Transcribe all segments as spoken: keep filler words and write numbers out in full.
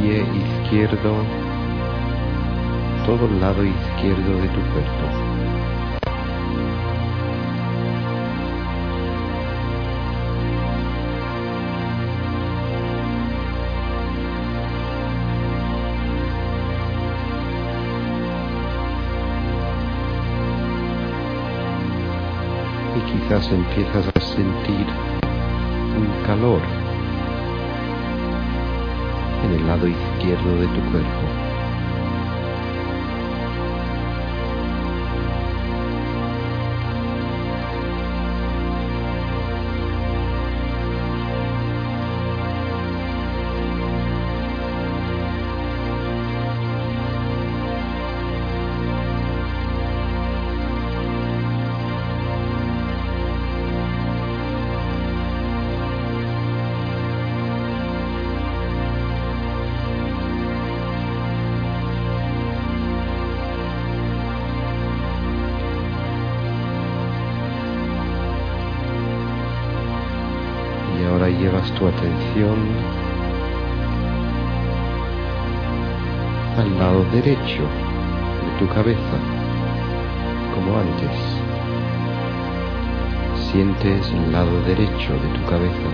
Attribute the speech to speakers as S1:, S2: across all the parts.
S1: pie izquierdo, todo el lado izquierdo de tu cuerpo. Y quizás empiezas a sentir un calor en el lado izquierdo de tu cuerpo. Ahora llevas tu atención al lado derecho de tu cabeza, como antes. Sientes el lado derecho de tu cabeza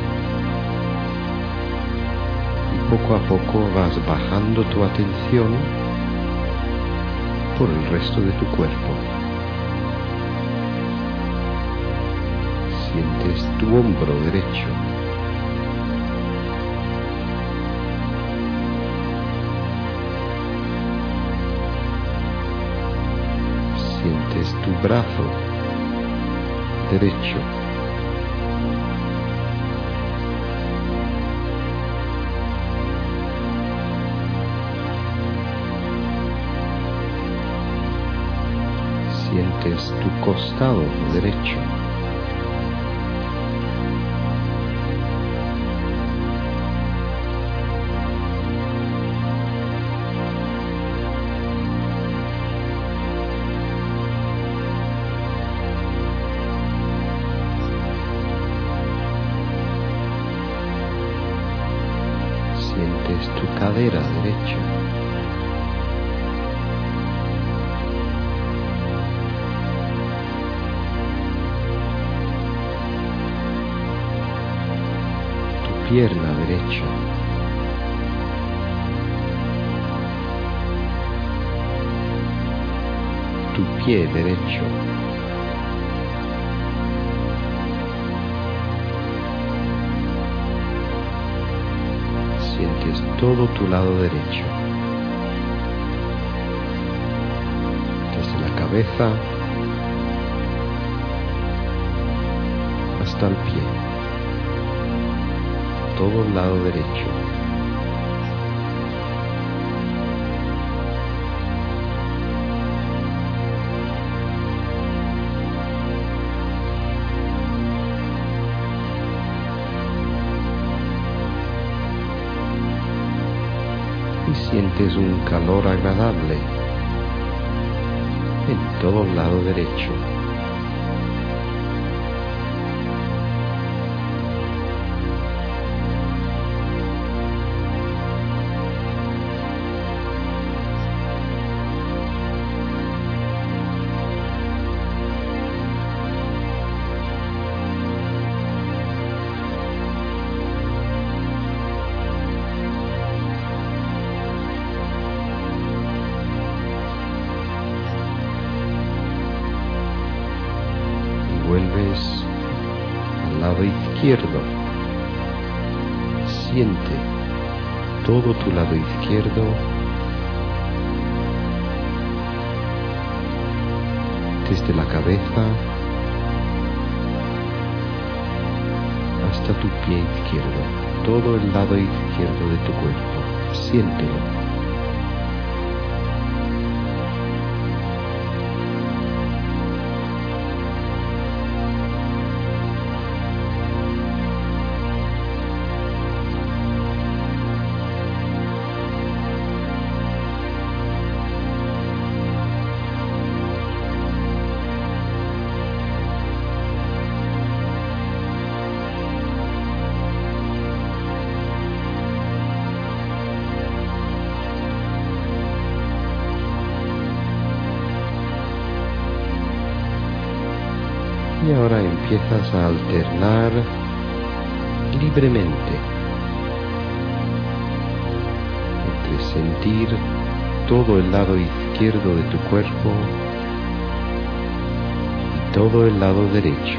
S1: y poco a poco vas bajando tu atención por el resto de tu cuerpo. Sientes tu hombro derecho. Sientes tu brazo derecho. Sientes tu costado derecho. Sientes tu cadera derecha. Tu pierna derecha. Tu pie derecho. Sientes todo tu lado derecho, desde la cabeza hasta el pie, todo el lado derecho. Y sientes un calor agradable en todo el lado derecho. Vuelves al lado izquierdo. Siente todo tu lado izquierdo, desde la cabeza hasta tu pie izquierdo, todo el lado izquierdo de tu cuerpo. Siéntelo. Y ahora empiezas a alternar libremente entre sentir todo el lado izquierdo de tu cuerpo y todo el lado derecho.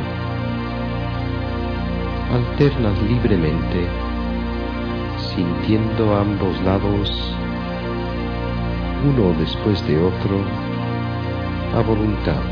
S1: Alternas libremente, sintiendo ambos lados, uno después de otro, a voluntad.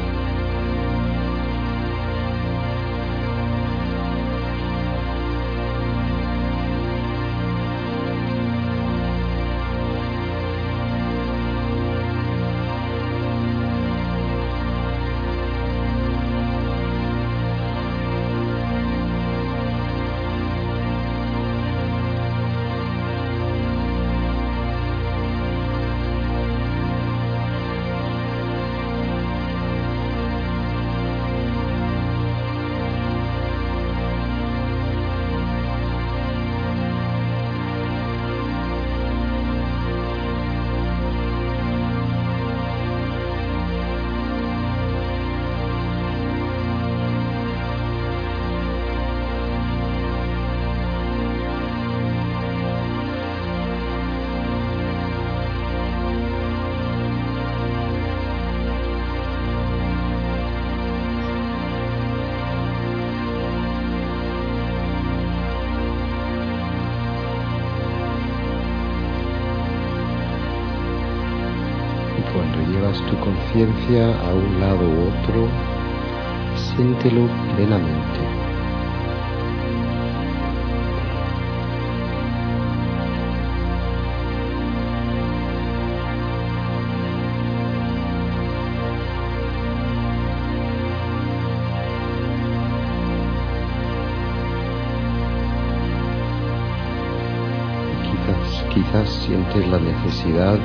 S1: Cuando llevas tu conciencia a un lado u otro, siéntelo plenamente. Quizás, quizás sientes la necesidad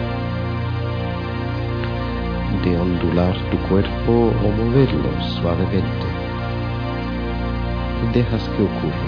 S1: de ondular tu cuerpo o moverlo suavemente y dejas que ocurra.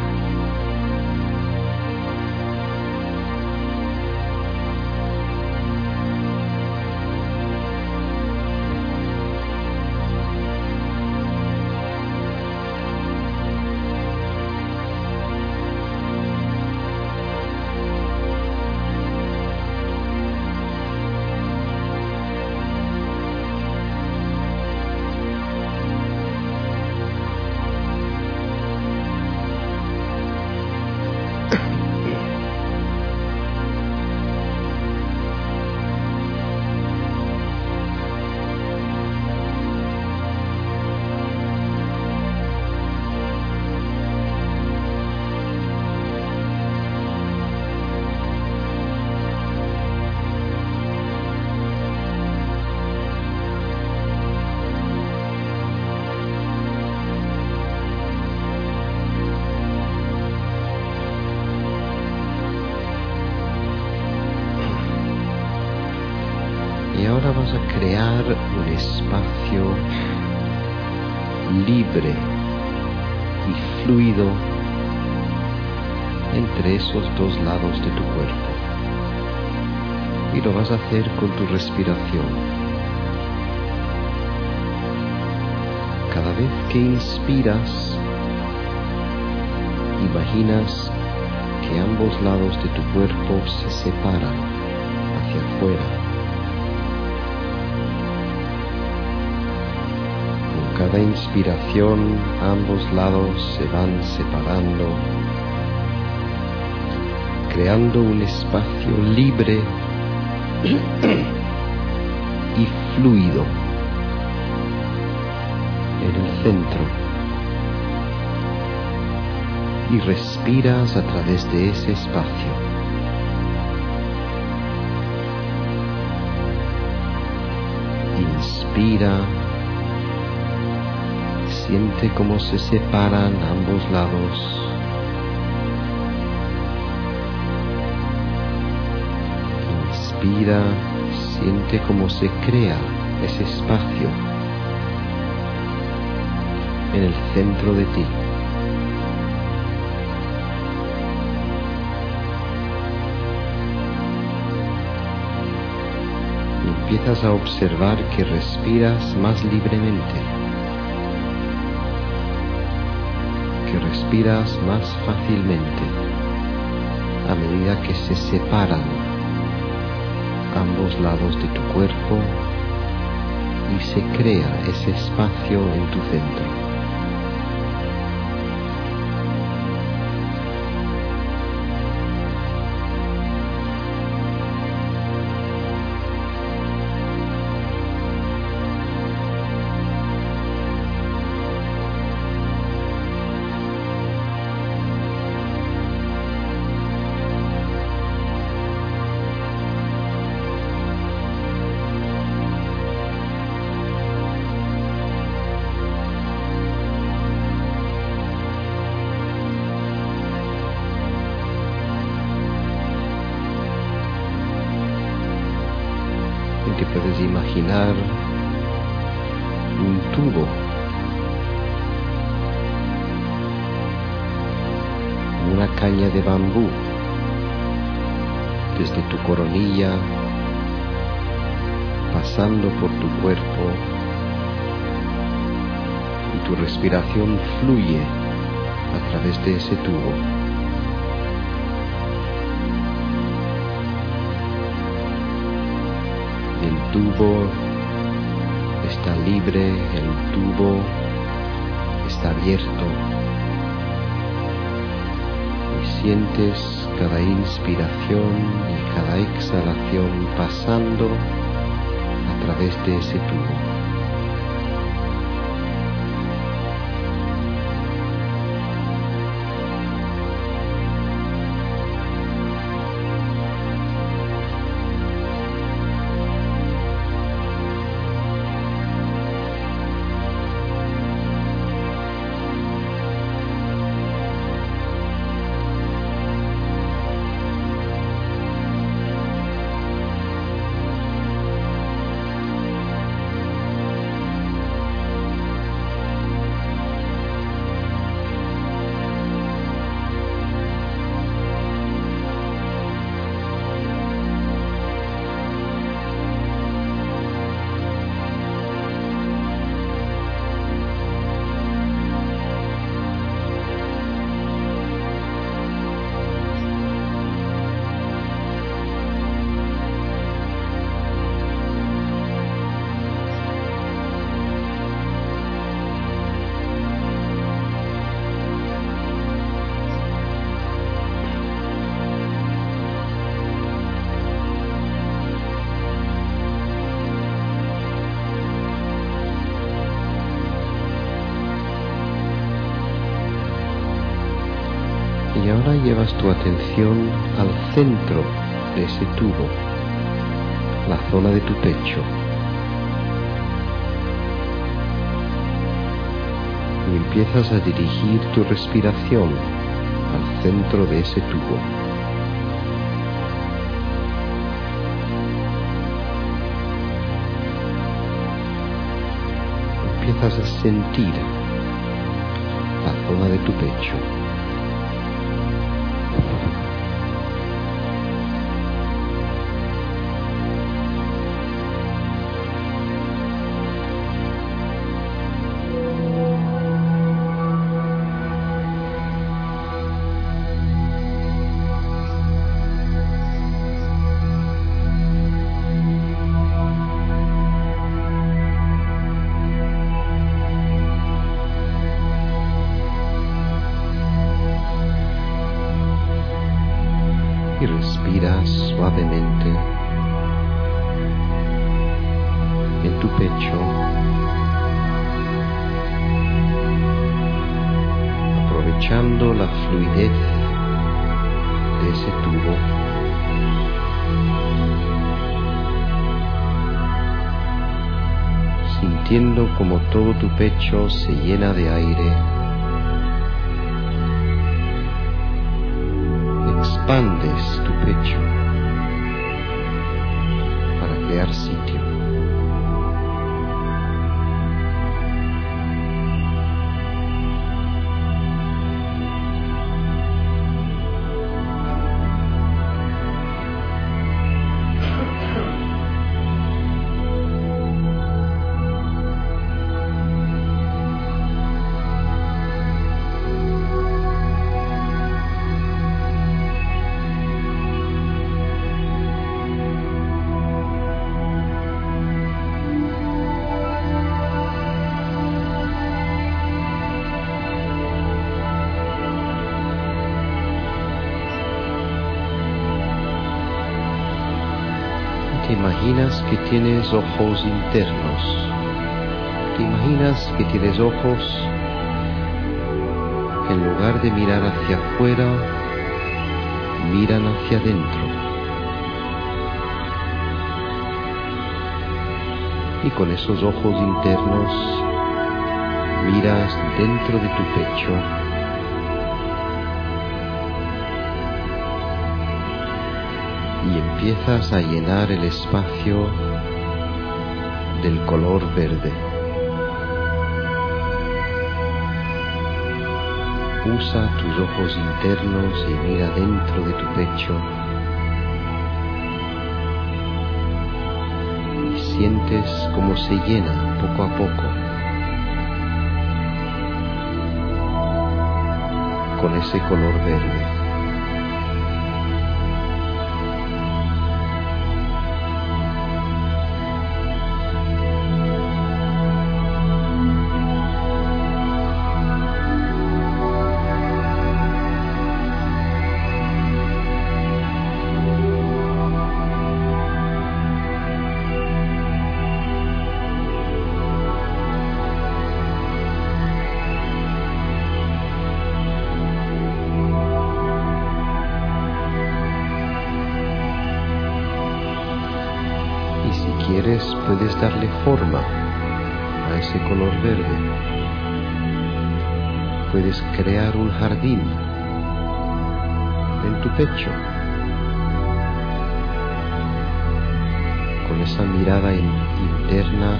S1: Y ahora vas a crear un espacio libre y fluido entre esos dos lados de tu cuerpo. Y lo vas a hacer con tu respiración. Cada vez que inspiras, imaginas que ambos lados de tu cuerpo se separan hacia afuera. Cada inspiración, ambos lados se van separando, creando un espacio libre y fluido en el centro. Y respiras a través de ese espacio. Inspira. Siente cómo se separan ambos lados. Inspira, siente cómo se crea ese espacio en el centro de ti. Y empiezas a observar que respiras más libremente. respiras más fácilmente a medida que se separan ambos lados de tu cuerpo y se crea ese espacio en tu centro. Te puedes imaginar un tubo, una caña de bambú, desde tu coronilla, pasando por tu cuerpo, y tu respiración fluye a través de ese tubo. El tubo está libre, el tubo está abierto y sientes cada inspiración y cada exhalación pasando a través de ese tubo. Y ahora llevas tu atención al centro de ese tubo, la zona de tu pecho. Y empiezas a dirigir tu respiración al centro de ese tubo. Empiezas a sentir la zona de tu pecho. Y respiras suavemente en tu pecho, aprovechando la fluidez de ese tubo. Sintiendo como todo tu pecho se llena de aire. Expandes tu pecho para crear sitio. te imaginas que tienes ojos internos. Te imaginas que tienes ojos que en lugar de mirar hacia afuera, miran hacia adentro. Y con esos ojos internos miras dentro de tu pecho y empiezas a llenar el espacio del color verde. Usa tus ojos internos y mira dentro de tu pecho y sientes cómo se llena poco a poco con ese color verde. Puedes darle forma a ese color verde. Puedes crear un jardín en tu pecho con esa mirada in- interna.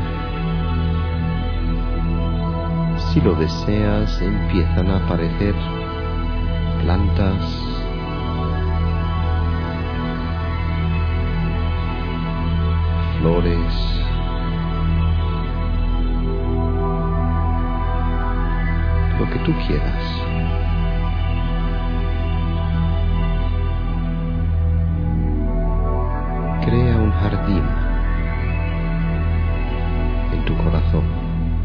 S1: Si lo deseas, empiezan a aparecer plantas, flores, lo que tú quieras. Crea un jardín en tu corazón.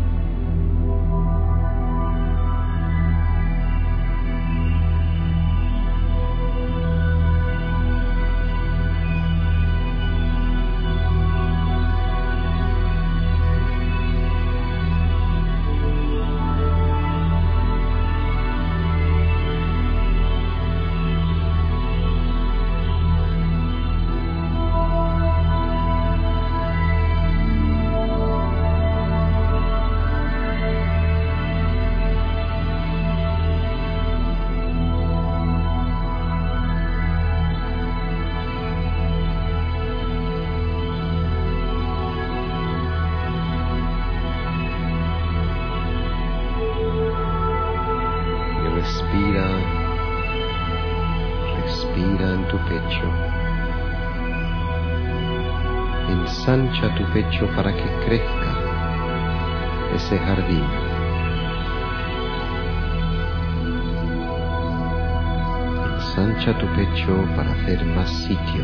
S1: Respira, respira en tu pecho. Ensancha tu pecho para que crezca ese jardín. Ensancha tu pecho para hacer más sitio.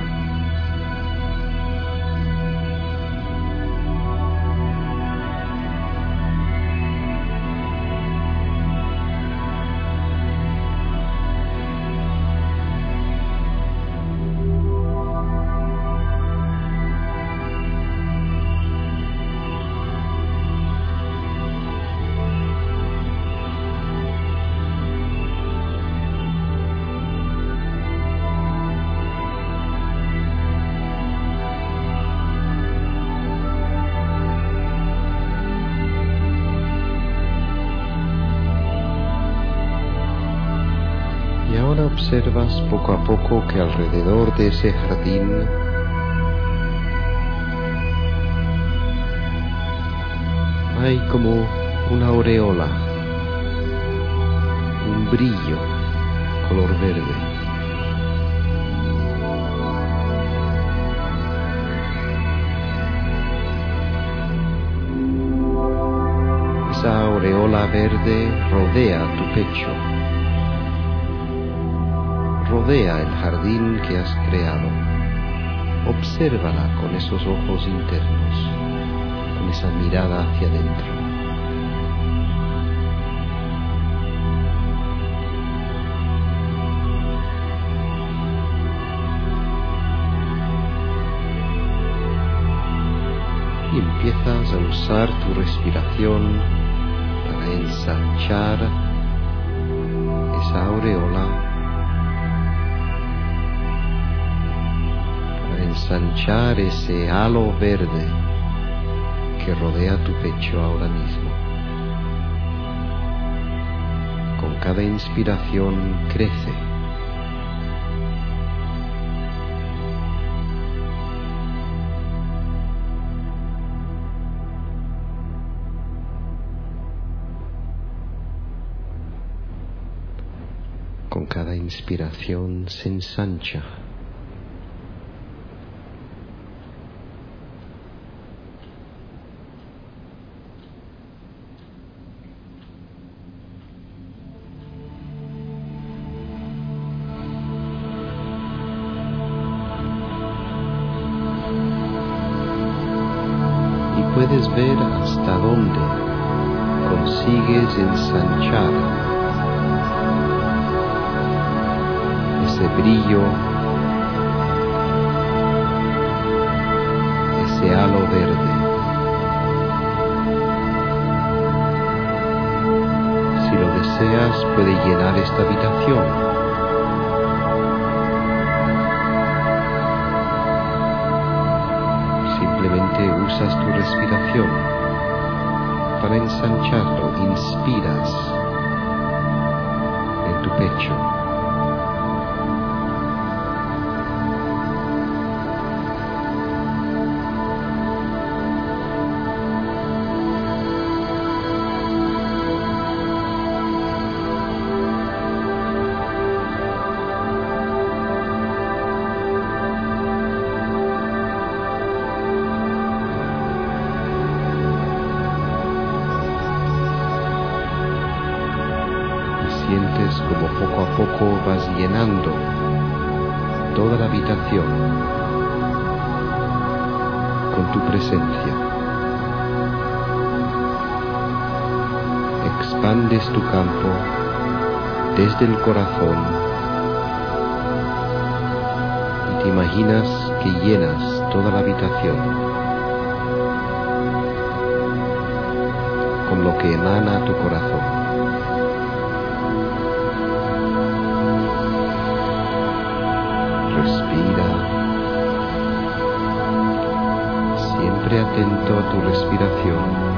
S1: Observas poco a poco que alrededor de ese jardín hay como una aureola, un brillo color verde. Esa aureola verde rodea tu pecho. Rodea el jardín que has creado. Obsérvala con esos ojos internos, con esa mirada hacia adentro. y empiezas a usar tu respiración para ensanchar esa aureola, para ensanchar ese halo verde que rodea tu pecho ahora mismo. Con cada inspiración crece. Con cada inspiración se ensancha. Y puedes ver hasta dónde consigues ensanchar ese brillo, ese halo verde. Si lo deseas, puede llenar esta habitación. Simplemente usas tu respiración para ensancharlo. Inspiras en tu pecho. Sientes como poco a poco vas llenando toda la habitación con tu presencia. Expandes tu campo desde el corazón y te imaginas que llenas toda la habitación con lo que emana tu corazón. Respira, siempre atento a tu respiración.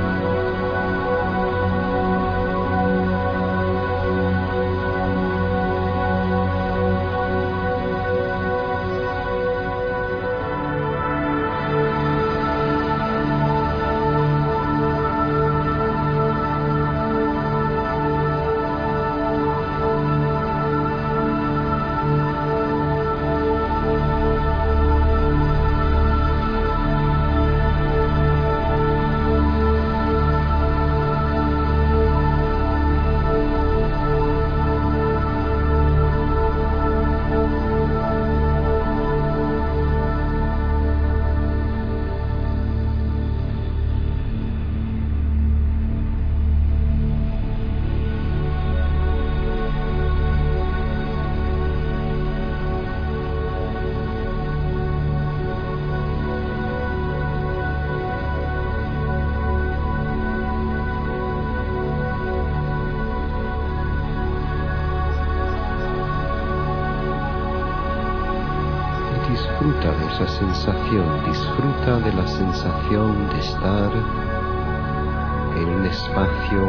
S1: Disfruta de esa sensación, disfruta de la sensación de estar en un espacio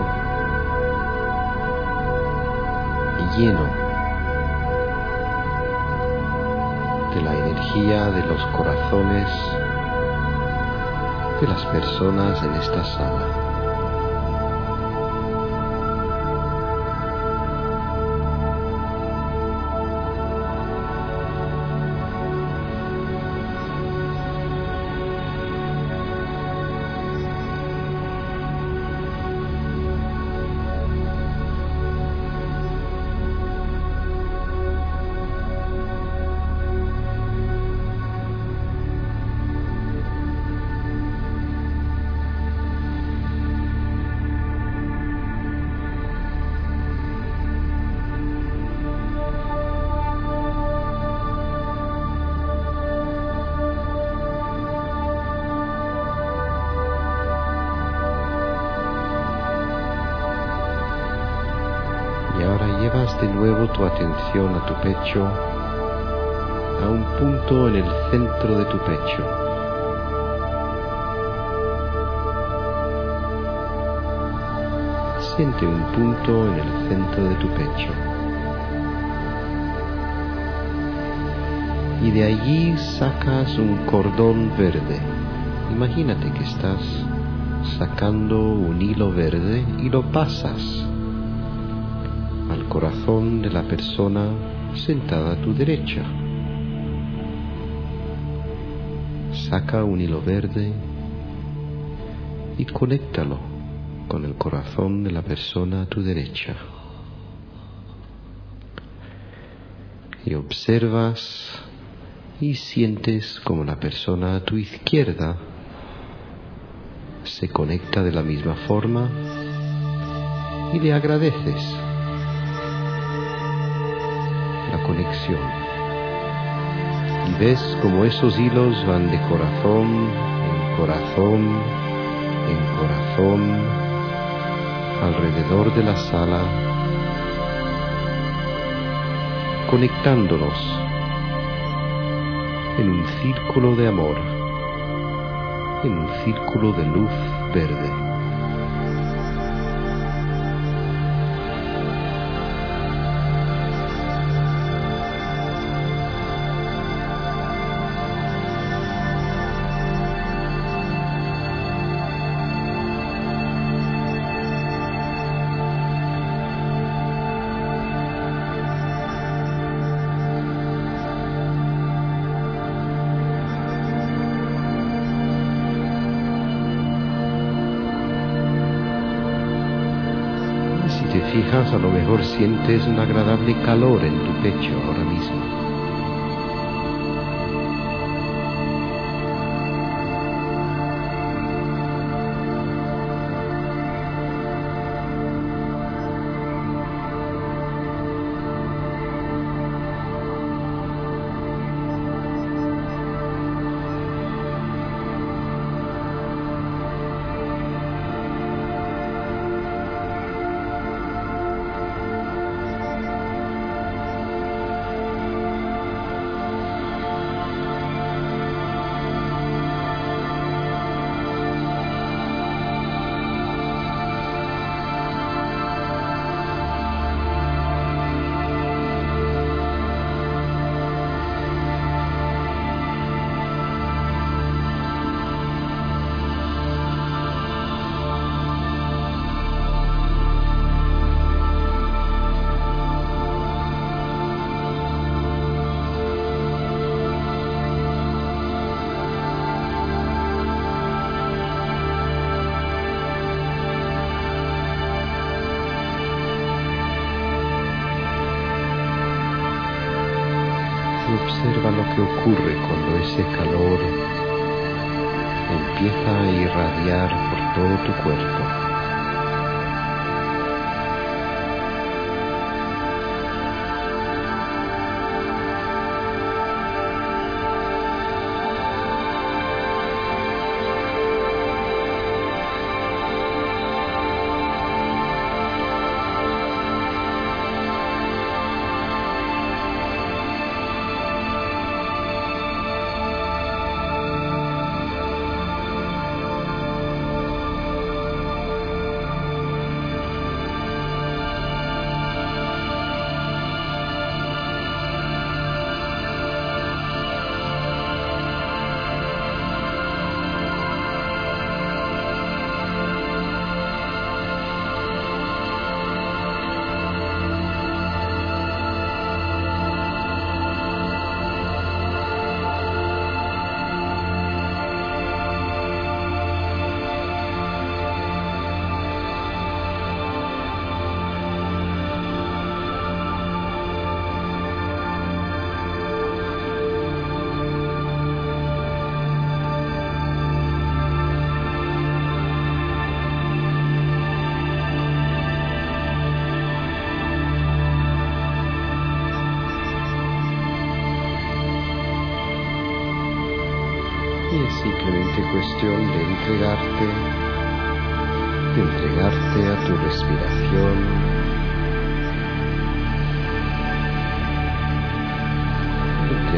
S1: lleno de la energía de los corazones de las personas en esta sala. nuevo tu atención a tu pecho, a un punto en el centro de tu pecho. Siente un punto en el centro de tu pecho. Y de allí sacas un cordón verde. Imagínate que estás sacando un hilo verde y lo pasas al corazón de la persona sentada a tu derecha. Saca un hilo verde y conéctalo con el corazón de la persona a tu derecha. Y observas y sientes como la persona a tu izquierda se conecta de la misma forma y le agradeces la conexión. Y ves como esos hilos van de corazón en corazón en corazón alrededor de la sala, conectándonos en un círculo de amor, en un círculo de luz verde. Si te fijas, a lo mejor sientes un agradable calor en tu pecho ahora mismo. Observa lo que ocurre cuando ese calor empieza a irradiar por todo tu cuerpo. Y es simplemente cuestión de entregarte, de entregarte a tu respiración,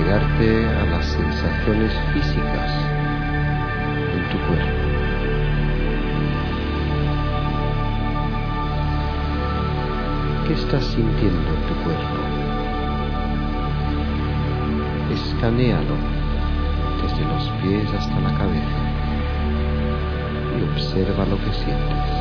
S1: entregarte a las sensaciones físicas en tu cuerpo. ¿Qué estás sintiendo en tu cuerpo? Escanéalo desde los pies hasta la cabeza y observa lo que sientes.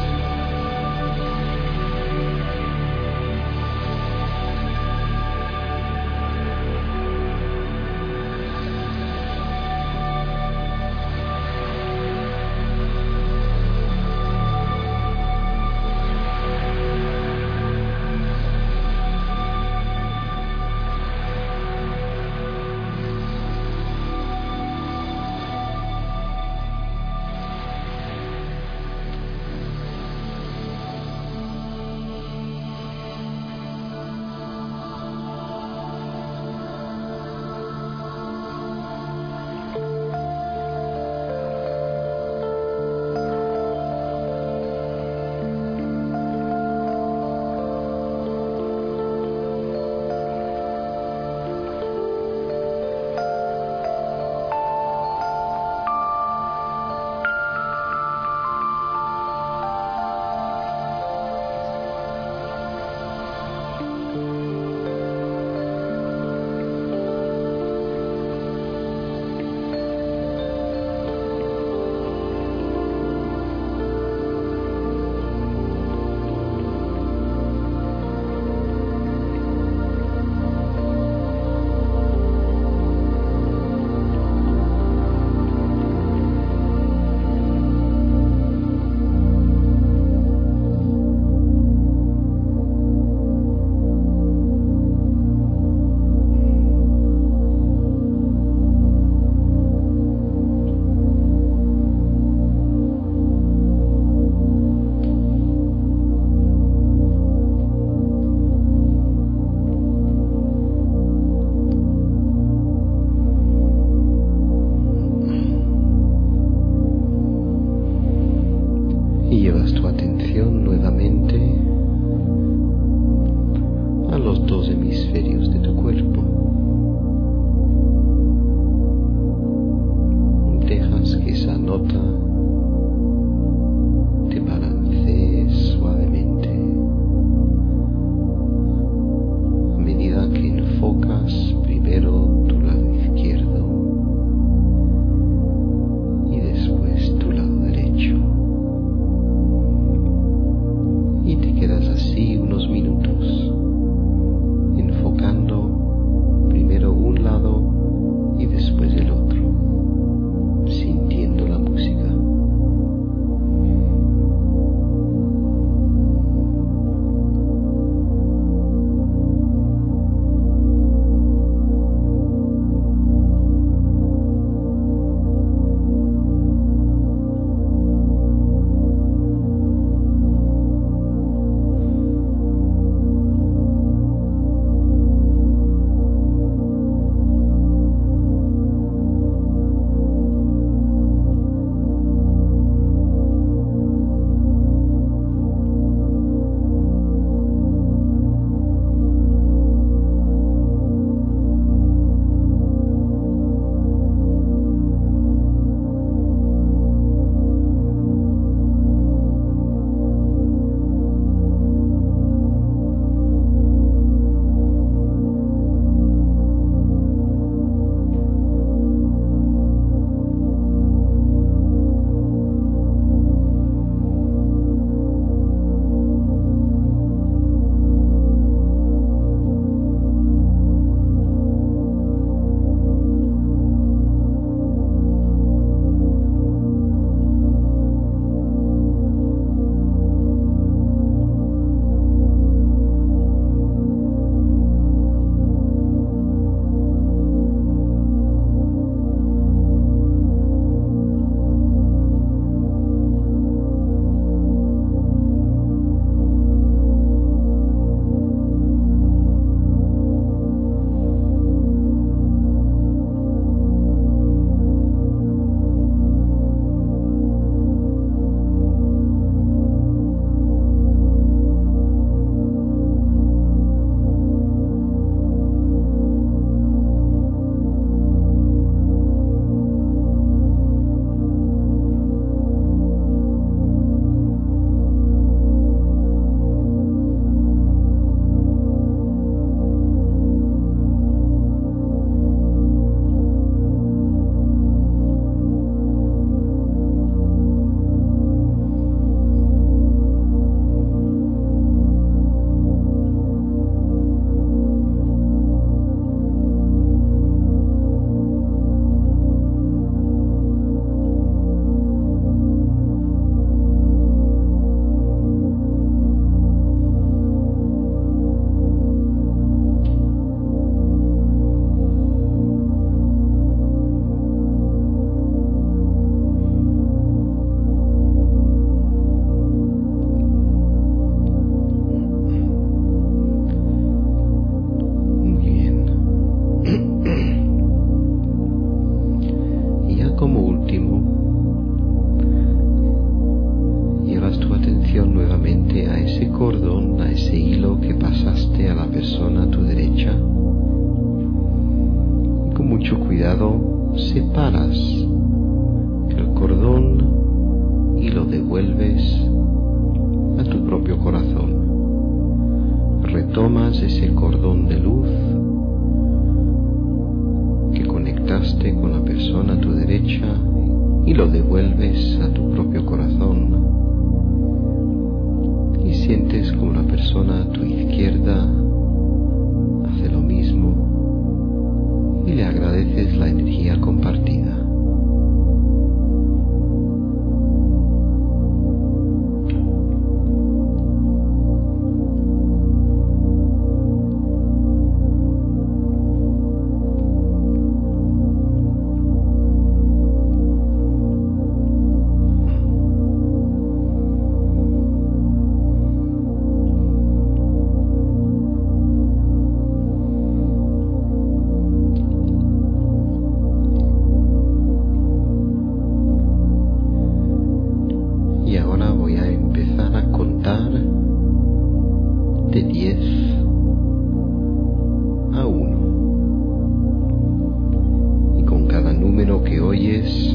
S1: mucho cuidado separas el cordón y lo devuelves a tu propio corazón. Retomas ese cordón de luz que conectaste con la persona a tu derecha y lo devuelves a tu propio corazón. Y sientes como la persona a tu izquierda hace lo mismo y le agradeces la energía compartida. Y ahora voy a empezar a contar de diez a uno. Y con cada número que oyes,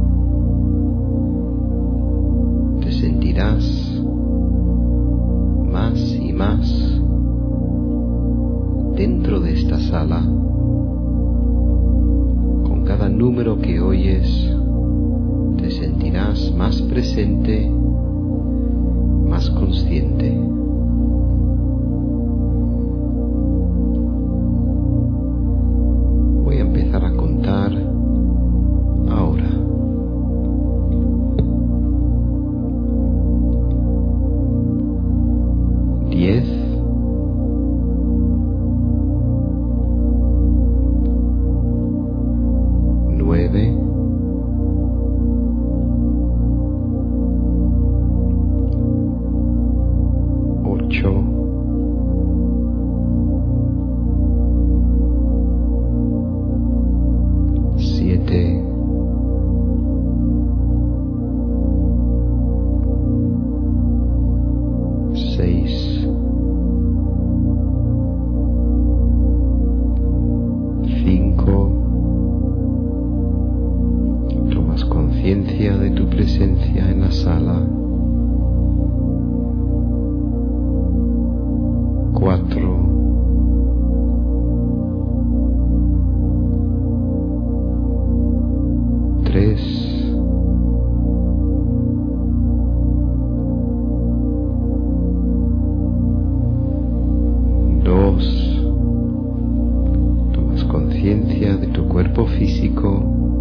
S1: te sentirás más y más dentro de esta sala. Con cada número que oyes, te sentirás más presente, más consciente. Voy a empezar a contar ahora. Diez. Nueve. Ocho, siete, seis, cinco. Tomas conciencia de tu presencia en la sala. Cuatro, tres, dos. Tomas conciencia de tu cuerpo físico.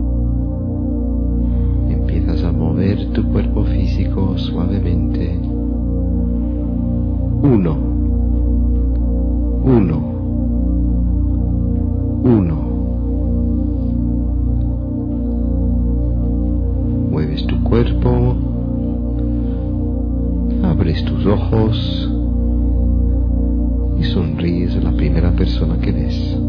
S1: Empiezas a mover tu cuerpo físico suavemente. Uno. Uno, uno. Mueves tu cuerpo, abres tus ojos y sonríes a la primera persona que ves.